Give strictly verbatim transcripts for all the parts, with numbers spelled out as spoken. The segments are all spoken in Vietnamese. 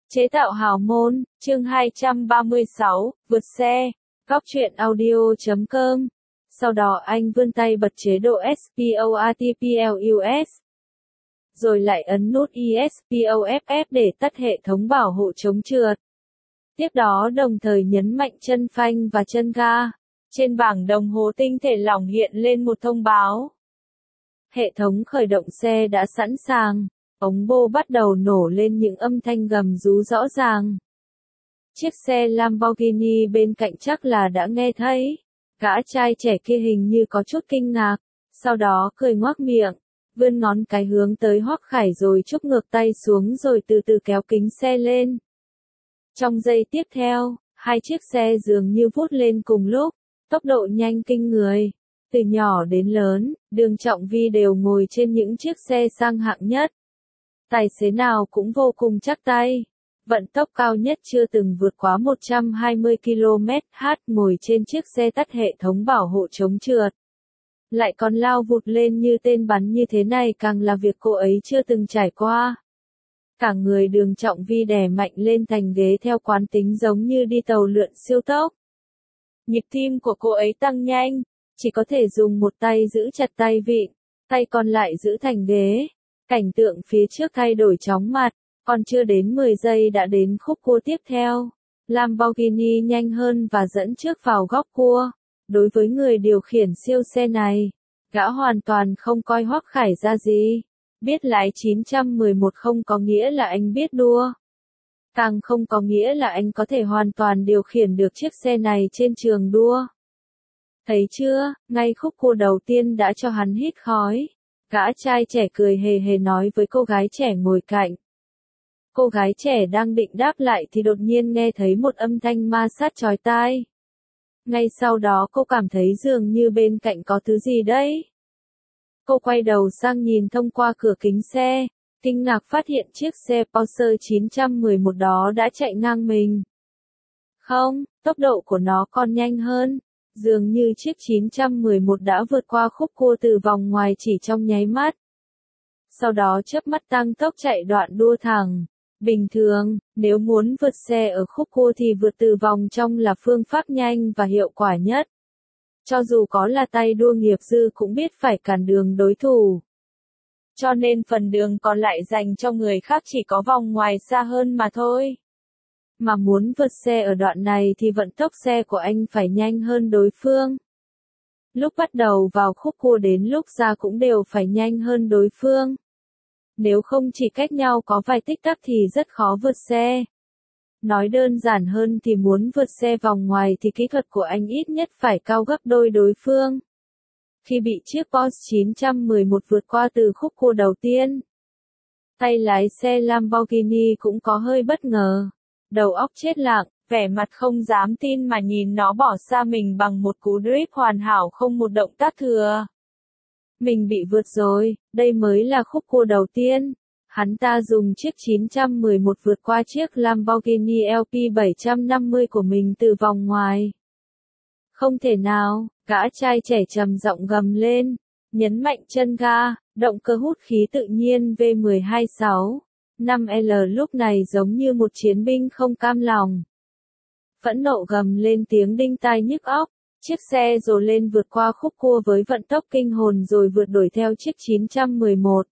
Chế tạo hào môn, chương hai trăm ba mươi sáu, vượt xe, góc truyện audio chấm com. Sau đó anh vươn tay bật chế độ SPORTPLUS. Rồi lại ấn nút ESPOFF để tắt hệ thống bảo hộ chống trượt. Tiếp đó đồng thời nhấn mạnh chân phanh và chân ga. Trên bảng đồng hồ tinh thể lỏng hiện lên một thông báo. Hệ thống khởi động xe đã sẵn sàng. Ống bô bắt đầu nổ lên những âm thanh gầm rú rõ ràng. Chiếc xe Lamborghini bên cạnh chắc là đã nghe thấy. Gã trai trẻ kia hình như có chút kinh ngạc, sau đó cười ngoác miệng, vươn ngón cái hướng tới Hoắc Khải rồi chúc ngược tay xuống rồi từ từ kéo kính xe lên. Trong giây tiếp theo, hai chiếc xe dường như vút lên cùng lúc, tốc độ nhanh kinh người. Từ nhỏ đến lớn, Đường Trọng Vi đều ngồi trên những chiếc xe sang hạng nhất. Tài xế nào cũng vô cùng chắc tay. Vận tốc cao nhất chưa từng vượt quá một trăm hai mươi ki lô mét trên giờ ngồi trên chiếc xe tắt hệ thống bảo hộ chống trượt. Lại còn lao vụt lên như tên bắn như thế này càng là việc cô ấy chưa từng trải qua. Cả người Đường Trọng Vi đè mạnh lên thành ghế theo quán tính giống như đi tàu lượn siêu tốc. Nhịp tim của cô ấy tăng nhanh, chỉ có thể dùng một tay giữ chặt tay vịn, tay còn lại giữ thành ghế. Cảnh tượng phía trước thay đổi chóng mặt, còn chưa đến mười giây đã đến khúc cua tiếp theo. Lamborghini nhanh hơn và dẫn trước vào góc cua. Đối với người điều khiển siêu xe này, gã hoàn toàn không coi Hoắc Khải ra gì. Biết lái chín trăm mười một không có nghĩa là anh biết đua. Càng không có nghĩa là anh có thể hoàn toàn điều khiển được chiếc xe này trên trường đua. Thấy chưa, ngay khúc cua đầu tiên đã cho hắn hít khói. Gã trai trẻ cười hề hề nói với cô gái trẻ ngồi cạnh. Cô gái trẻ đang định đáp lại thì đột nhiên nghe thấy một âm thanh ma sát chói tai. Ngay sau đó cô cảm thấy dường như bên cạnh có thứ gì đấy. Cô quay đầu sang nhìn thông qua cửa kính xe, kinh ngạc phát hiện chiếc xe Porsche chín trăm mười một đó đã chạy ngang mình. Không, tốc độ của nó còn nhanh hơn. Dường như chiếc chín trăm mười một đã vượt qua khúc cua từ vòng ngoài chỉ trong nháy mắt. Sau đó chớp mắt tăng tốc chạy đoạn đua thẳng. Bình thường, nếu muốn vượt xe ở khúc cua thì vượt từ vòng trong là phương pháp nhanh và hiệu quả nhất. Cho dù có là tay đua nghiệp dư cũng biết phải cản đường đối thủ. Cho nên phần đường còn lại dành cho người khác chỉ có vòng ngoài xa hơn mà thôi. Mà muốn vượt xe ở đoạn này thì vận tốc xe của anh phải nhanh hơn đối phương. Lúc bắt đầu vào khúc cua đến lúc ra cũng đều phải nhanh hơn đối phương. Nếu không chỉ cách nhau có vài tích tắc thì rất khó vượt xe. Nói đơn giản hơn thì muốn vượt xe vòng ngoài thì kỹ thuật của anh ít nhất phải cao gấp đôi đối phương. Khi bị chiếc Porsche chín trăm mười một vượt qua từ khúc cua đầu tiên, tay lái xe Lamborghini cũng có hơi bất ngờ. Đầu óc chết lặng, vẻ mặt không dám tin mà nhìn nó bỏ xa mình bằng một cú drift hoàn hảo không một động tác thừa. Mình bị vượt rồi, đây mới là khúc cua đầu tiên. Hắn ta dùng chiếc chín trăm mười một vượt qua chiếc Lamborghini L P bảy trăm năm mươi của mình từ vòng ngoài. Không thể nào, gã trai trẻ trầm giọng gầm lên, nhấn mạnh chân ga, động cơ hút khí tự nhiên V một hai sáu. năm L lúc này giống như một chiến binh không cam lòng. Phẫn nộ gầm lên tiếng đinh tai nhức óc, chiếc xe rồ lên vượt qua khúc cua với vận tốc kinh hồn rồi vượt đuổi theo chiếc chín trăm mười một.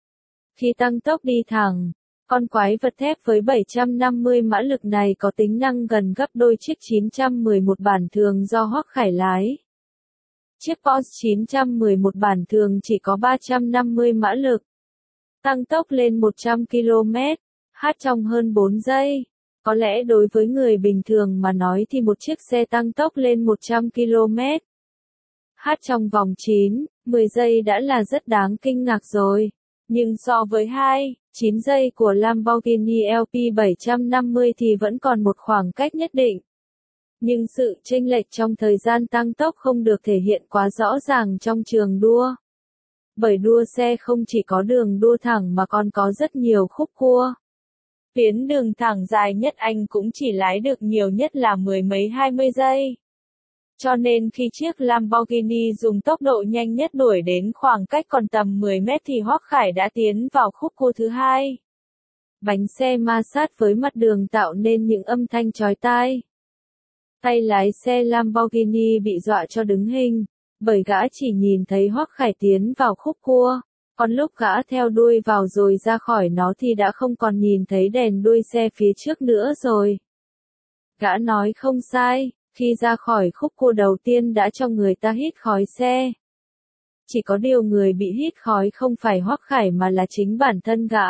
Khi tăng tốc đi thẳng, con quái vật thép với bảy trăm năm mươi mã lực này có tính năng gần gấp đôi chiếc chín trăm mười một bản thường do Hoắc Khải lái. Chiếc Porsche chín trăm mười một bản thường chỉ có ba trăm năm mươi mã lực. Tăng tốc lên một trăm ki lô mét trên giờ trong hơn bốn giây. Có lẽ đối với người bình thường mà nói thì một chiếc xe tăng tốc lên một trăm ki lô mét trên giờ trong vòng chín, mười giây đã là rất đáng kinh ngạc rồi. Nhưng so với hai, chín giây của Lamborghini L P bảy trăm năm mươi thì vẫn còn một khoảng cách nhất định. Nhưng sự chênh lệch trong thời gian tăng tốc không được thể hiện quá rõ ràng trong trường đua. Bởi đua xe không chỉ có đường đua thẳng mà còn có rất nhiều khúc cua. Tuyến đường thẳng dài nhất anh cũng chỉ lái được nhiều nhất là mười mấy hai mươi giây. Cho nên khi chiếc Lamborghini dùng tốc độ nhanh nhất đuổi đến khoảng cách còn tầm mười mét thì Hoắc Khải đã tiến vào khúc cua thứ hai. Bánh xe ma sát với mặt đường tạo nên những âm thanh chói tai. Tay lái xe Lamborghini bị dọa cho đứng hình, bởi gã chỉ nhìn thấy Hoắc Khải tiến vào khúc cua, còn lúc gã theo đuôi vào rồi ra khỏi nó thì đã không còn nhìn thấy đèn đuôi xe phía trước nữa rồi. Gã nói không sai, khi ra khỏi khúc cua đầu tiên đã cho người ta hít khói xe. Chỉ có điều người bị hít khói không phải Hoắc Khải mà là chính bản thân gã.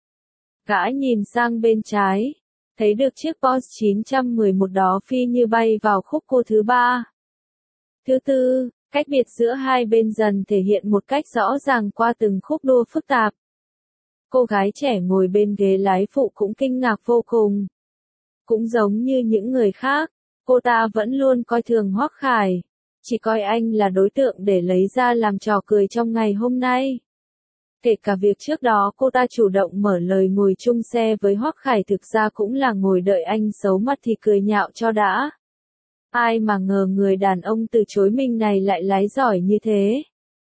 Gã nhìn sang bên trái, thấy được chiếc Porsche chín một một đó phi như bay vào khúc cua thứ ba. Thứ tư, cách biệt giữa hai bên dần thể hiện một cách rõ ràng qua từng khúc đua phức tạp. Cô gái trẻ ngồi bên ghế lái phụ cũng kinh ngạc vô cùng. Cũng giống như những người khác, cô ta vẫn luôn coi thường Hoắc Khải, chỉ coi anh là đối tượng để lấy ra làm trò cười trong ngày hôm nay. Kể cả việc trước đó cô ta chủ động mở lời ngồi chung xe với Hoắc Khải thực ra cũng là ngồi đợi anh xấu mặt thì cười nhạo cho đã. Ai mà ngờ người đàn ông từ chối mình này lại lái giỏi như thế.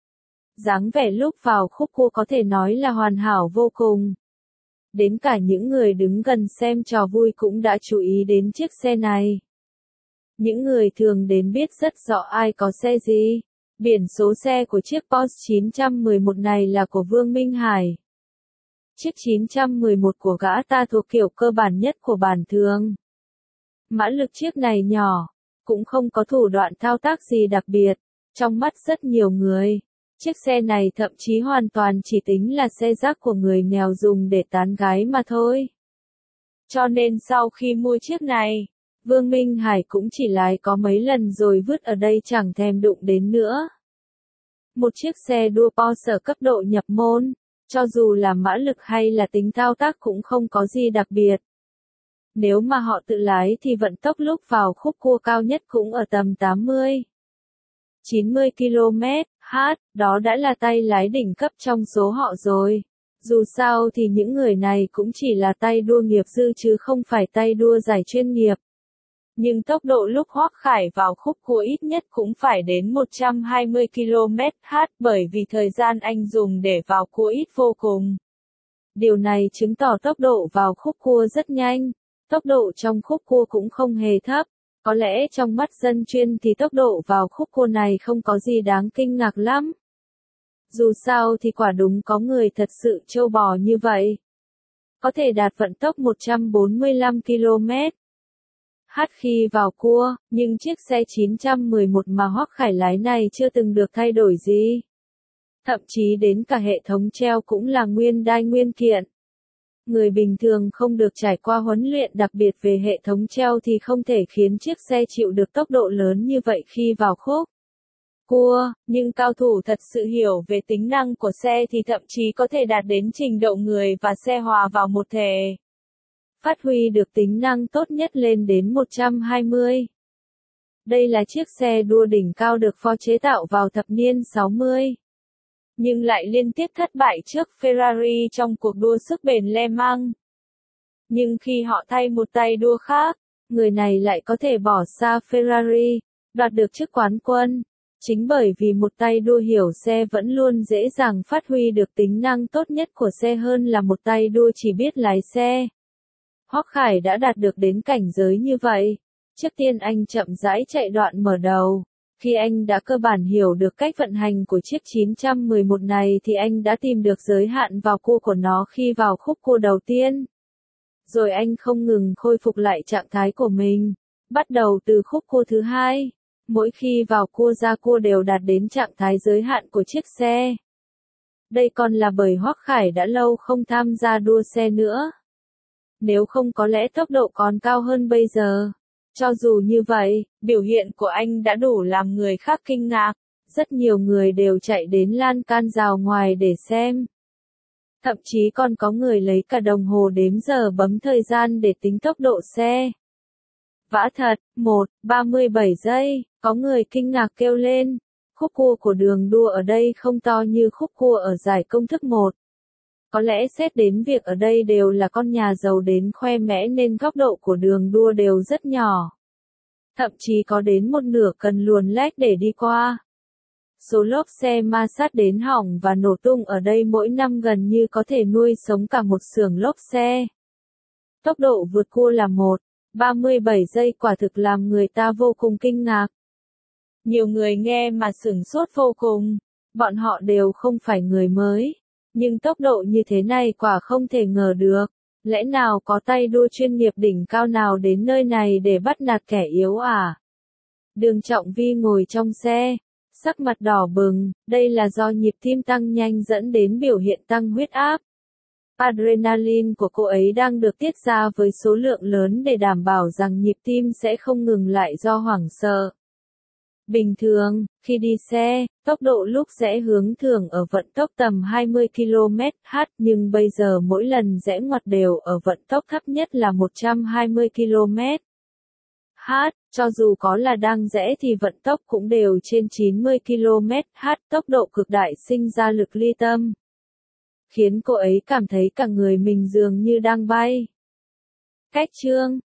Dáng vẻ lúc vào khúc cua có thể nói là hoàn hảo vô cùng. Đến cả những người đứng gần xem trò vui cũng đã chú ý đến chiếc xe này. Những người thường đến biết rất rõ ai có xe gì. Biển số xe của chiếc Porsche chín một một này là của Vương Minh Hải. Chiếc chín một một của gã ta thuộc kiểu cơ bản nhất của bản thường. Mã lực chiếc này nhỏ, cũng không có thủ đoạn thao tác gì đặc biệt. Trong mắt rất nhiều người, chiếc xe này thậm chí hoàn toàn chỉ tính là xe rác của người nghèo dùng để tán gái mà thôi. Cho nên sau khi mua chiếc này, Vương Minh Hải cũng chỉ lái có mấy lần rồi vứt ở đây chẳng thèm đụng đến nữa. Một chiếc xe đua Porsche cấp độ nhập môn, cho dù là mã lực hay là tính thao tác cũng không có gì đặc biệt. Nếu mà họ tự lái thì vận tốc lúc vào khúc cua cao nhất cũng ở tầm tám mươi đến chín mươi ki lô mét trên giờ, đó đã là tay lái đỉnh cấp trong số họ rồi. Dù sao thì những người này cũng chỉ là tay đua nghiệp dư chứ không phải tay đua giải chuyên nghiệp. Nhưng tốc độ lúc Hoắc Khải vào khúc cua ít nhất cũng phải đến một trăm hai mươi ki lô mét trên giờ bởi vì thời gian anh dùng để vào cua ít vô cùng. Điều này chứng tỏ tốc độ vào khúc cua rất nhanh, tốc độ trong khúc cua cũng không hề thấp. Có lẽ trong mắt dân chuyên thì tốc độ vào khúc cua này không có gì đáng kinh ngạc lắm. Dù sao thì quả đúng có người thật sự trâu bò như vậy. Có thể đạt vận tốc một trăm bốn mươi lăm ki lô mét trên giờ khi vào cua, nhưng chiếc xe chín một một mà Hoắc Khải lái này chưa từng được thay đổi gì. Thậm chí đến cả hệ thống treo cũng là nguyên đai nguyên kiện. Người bình thường không được trải qua huấn luyện đặc biệt về hệ thống treo thì không thể khiến chiếc xe chịu được tốc độ lớn như vậy khi vào khúc cua, nhưng cao thủ thật sự hiểu về tính năng của xe thì thậm chí có thể đạt đến trình độ người và xe hòa vào một thể. Phát huy được tính năng tốt nhất lên đến một trăm hai mươi. Đây là chiếc xe đua đỉnh cao được Ford chế tạo vào thập niên sáu mươi. Nhưng lại liên tiếp thất bại trước Ferrari trong cuộc đua sức bền Le Mans. Nhưng khi họ thay một tay đua khác, người này lại có thể bỏ xa Ferrari, đoạt được chức quán quân. Chính bởi vì một tay đua hiểu xe vẫn luôn dễ dàng phát huy được tính năng tốt nhất của xe hơn là một tay đua chỉ biết lái xe. Hoắc Khải đã đạt được đến cảnh giới như vậy. Trước tiên anh chậm rãi chạy đoạn mở đầu. Khi anh đã cơ bản hiểu được cách vận hành của chiếc chín một một này thì anh đã tìm được giới hạn vào cua của nó khi vào khúc cua đầu tiên. Rồi anh không ngừng khôi phục lại trạng thái của mình. Bắt đầu từ khúc cua thứ hai, mỗi khi vào cua ra cua đều đạt đến trạng thái giới hạn của chiếc xe. Đây còn là bởi Hoắc Khải đã lâu không tham gia đua xe nữa. Nếu không có lẽ tốc độ còn cao hơn bây giờ. Cho dù như vậy, biểu hiện của anh đã đủ làm người khác kinh ngạc. Rất nhiều người đều chạy đến lan can rào ngoài để xem. Thậm chí còn có người lấy cả đồng hồ đếm giờ bấm thời gian để tính tốc độ xe. Vã thật, một, ba mươi bảy giây, có người kinh ngạc kêu lên. Khúc cua của đường đua ở đây không to như khúc cua ở giải công thức một. Có lẽ xét đến việc ở đây đều là con nhà giàu đến khoe mẽ nên góc độ của đường đua đều rất nhỏ. Thậm chí có đến một nửa cần luồn lách để đi qua. Số lốp xe ma sát đến hỏng và nổ tung ở đây mỗi năm gần như có thể nuôi sống cả một xưởng lốp xe. Tốc độ vượt cua là một phẩy ba mươi bảy giây quả thực làm người ta vô cùng kinh ngạc. Nhiều người nghe mà sửng sốt vô cùng, bọn họ đều không phải người mới, nhưng tốc độ như thế này quả không thể ngờ được, lẽ nào có tay đua chuyên nghiệp đỉnh cao nào đến nơi này để bắt nạt kẻ yếu à? Đường Trọng Vi ngồi trong xe, sắc mặt đỏ bừng, đây là do nhịp tim tăng nhanh dẫn đến biểu hiện tăng huyết áp. Adrenaline của cô ấy đang được tiết ra với số lượng lớn để đảm bảo rằng nhịp tim sẽ không ngừng lại do hoảng sợ. Bình thường, khi đi xe, tốc độ lúc rẽ hướng thường ở vận tốc tầm hai mươi ki lô mét trên giờ, nhưng bây giờ mỗi lần rẽ ngoặt đều ở vận tốc thấp nhất là một trăm hai mươi ki lô mét trên giờ, cho dù có là đang rẽ thì vận tốc cũng đều trên chín mươi ki lô mét trên giờ, tốc độ cực đại sinh ra lực ly tâm, khiến cô ấy cảm thấy cả người mình dường như đang bay. Cách chương